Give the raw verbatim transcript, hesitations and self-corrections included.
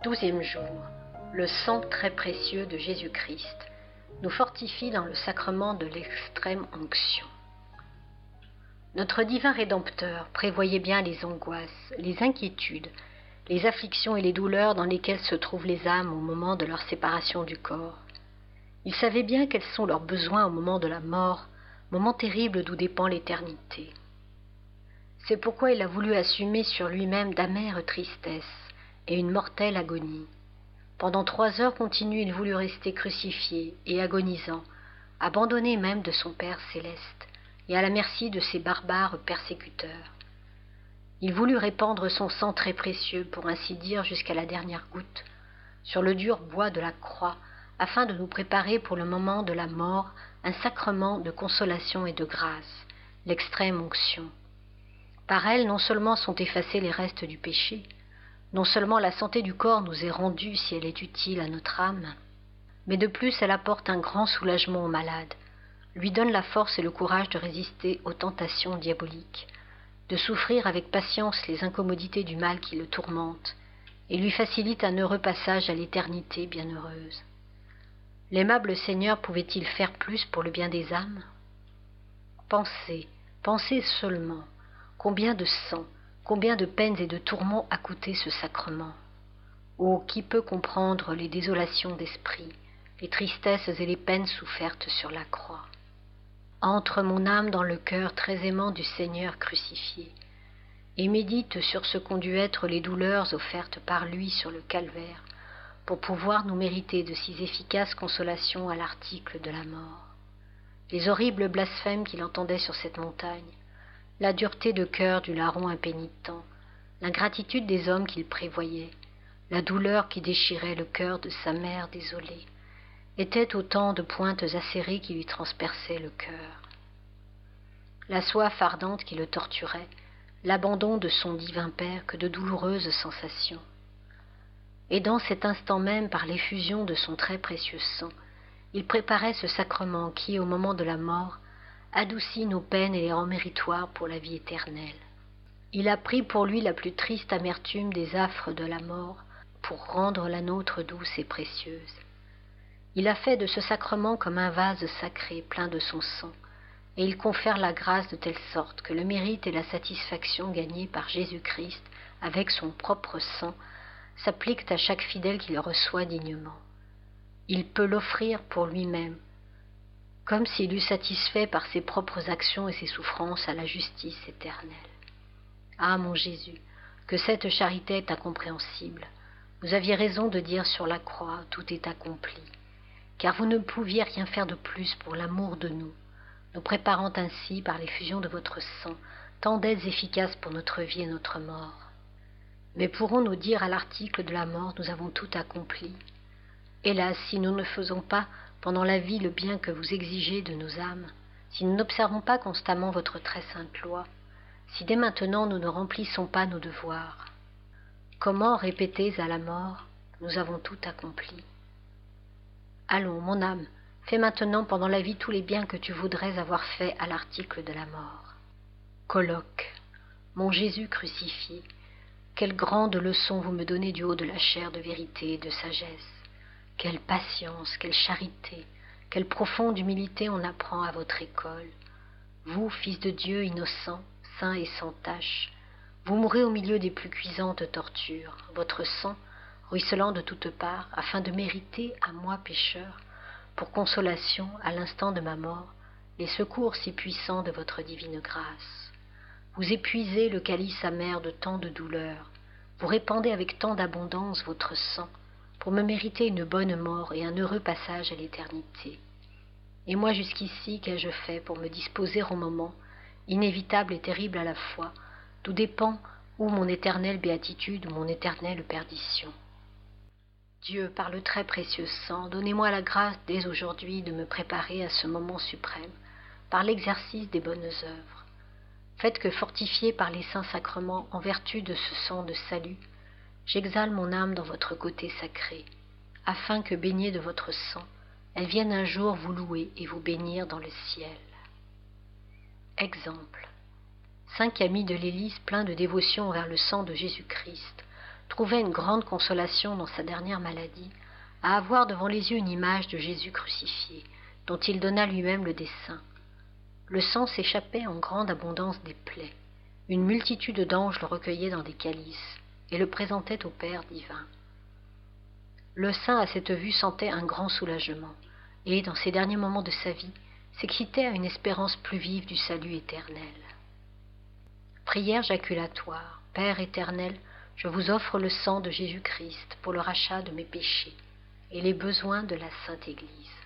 Douzième jour. Le sang très précieux de Jésus-Christ nous fortifie dans le sacrement de l'extrême onction. Notre divin Rédempteur prévoyait bien les angoisses, les inquiétudes, les afflictions et les douleurs dans lesquelles se trouvent les âmes au moment de leur séparation du corps. Il savait bien quels sont leurs besoins au moment de la mort, moment terrible d'où dépend l'éternité. C'est pourquoi il a voulu assumer sur lui-même d'amères tristesses et une mortelle agonie. Pendant trois heures continues, il voulut rester crucifié et agonisant, abandonné même de son Père céleste et à la merci de ses barbares persécuteurs. Il voulut répandre son sang très précieux, pour ainsi dire jusqu'à la dernière goutte, sur le dur bois de la croix, afin de nous préparer pour le moment de la mort un sacrement de consolation et de grâce, l'extrême onction. Par elle, non seulement sont effacés les restes du péché, non seulement la santé du corps nous est rendue si elle est utile à notre âme, mais de plus elle apporte un grand soulagement au malade, lui donne la force et le courage de résister aux tentations diaboliques, de souffrir avec patience les incommodités du mal qui le tourmente, et lui facilite un heureux passage à l'éternité bienheureuse. L'aimable Seigneur pouvait-il faire plus pour le bien des âmes? Pensez, pensez seulement, combien de sang, combien de peines et de tourments a coûté ce sacrement. Oh, qui peut comprendre les désolations d'esprit, les tristesses et les peines souffertes sur la croix. Entre mon âme dans le cœur très aimant du Seigneur crucifié, et médite sur ce qu'ont dû être les douleurs offertes par lui sur le calvaire, pour pouvoir nous mériter de si efficaces consolations à l'article de la mort. Les horribles blasphèmes qu'il entendait sur cette montagne, la dureté de cœur du larron impénitent, l'ingratitude des hommes qu'il prévoyait, la douleur qui déchirait le cœur de sa mère désolée, étaient autant de pointes acérées qui lui transperçaient le cœur. La soif ardente qui le torturait, l'abandon de son divin Père, que de douloureuses sensations. Et dans cet instant même, par l'effusion de son très précieux sang, il préparait ce sacrement qui, au moment de la mort, adoucit nos peines et les rend méritoires pour la vie éternelle. Il a pris pour lui la plus triste amertume des affres de la mort pour rendre la nôtre douce et précieuse. Il a fait de ce sacrement comme un vase sacré plein de son sang, et il confère la grâce de telle sorte que le mérite et la satisfaction gagnés par Jésus-Christ avec son propre sang s'appliquent à chaque fidèle qui le reçoit dignement. Il peut l'offrir pour lui-même, comme s'il eût satisfait par ses propres actions et ses souffrances à la justice éternelle. Ah, mon Jésus, que cette charité est incompréhensible. Vous aviez raison de dire sur la croix, tout est accompli, car vous ne pouviez rien faire de plus pour l'amour de nous, nous préparant ainsi par l'effusion de votre sang tant d'aides efficaces pour notre vie et notre mort. Mais pourrons-nous dire à l'article de la mort, nous avons tout accompli? Hélas, si nous ne faisons pas pendant la vie le bien que vous exigez de nos âmes, si nous n'observons pas constamment votre très sainte loi, si dès maintenant nous ne remplissons pas nos devoirs, comment répéter à la mort, nous avons tout accompli? Allons, mon âme, fais maintenant pendant la vie tous les biens que tu voudrais avoir faits à l'article de la mort. Colloque, mon Jésus crucifié, quelle grande leçon vous me donnez du haut de la chair de vérité et de sagesse. Quelle patience, quelle charité, quelle profonde humilité on apprend à votre école. Vous, fils de Dieu innocent, saint et sans tache, vous mourrez au milieu des plus cuisantes tortures, votre sang, ruisselant de toutes parts, afin de mériter, à moi pécheur, pour consolation, à l'instant de ma mort, les secours si puissants de votre divine grâce. Vous épuisez le calice amer de tant de douleurs, vous répandez avec tant d'abondance votre sang, pour me mériter une bonne mort et un heureux passage à l'éternité. Et moi jusqu'ici, qu'ai-je fait pour me disposer au moment, inévitable et terrible à la fois, d'où dépend ou mon éternelle béatitude ou mon éternelle perdition? Dieu, par le très précieux sang, donnez-moi la grâce dès aujourd'hui de me préparer à ce moment suprême, par l'exercice des bonnes œuvres. Faites que, fortifié par les saints sacrements en vertu de ce sang de salut, j'exhale mon âme dans votre côté sacré, afin que, baignée de votre sang, elle vienne un jour vous louer et vous bénir dans le ciel. Exemple. Cinq amis de l'Église pleins de dévotion envers le sang de Jésus-Christ trouvait une grande consolation dans sa dernière maladie à avoir devant les yeux une image de Jésus crucifié, dont il donna lui-même le dessein. Le sang s'échappait en grande abondance des plaies. Une multitude d'anges le recueillaient dans des calices et le présentaient au Père divin. Le saint à cette vue sentait un grand soulagement et, dans ces derniers moments de sa vie, s'excitait à une espérance plus vive du salut éternel. Prière jaculatoire. Père éternel, je vous offre le sang de Jésus-Christ pour le rachat de mes péchés et les besoins de la Sainte Église.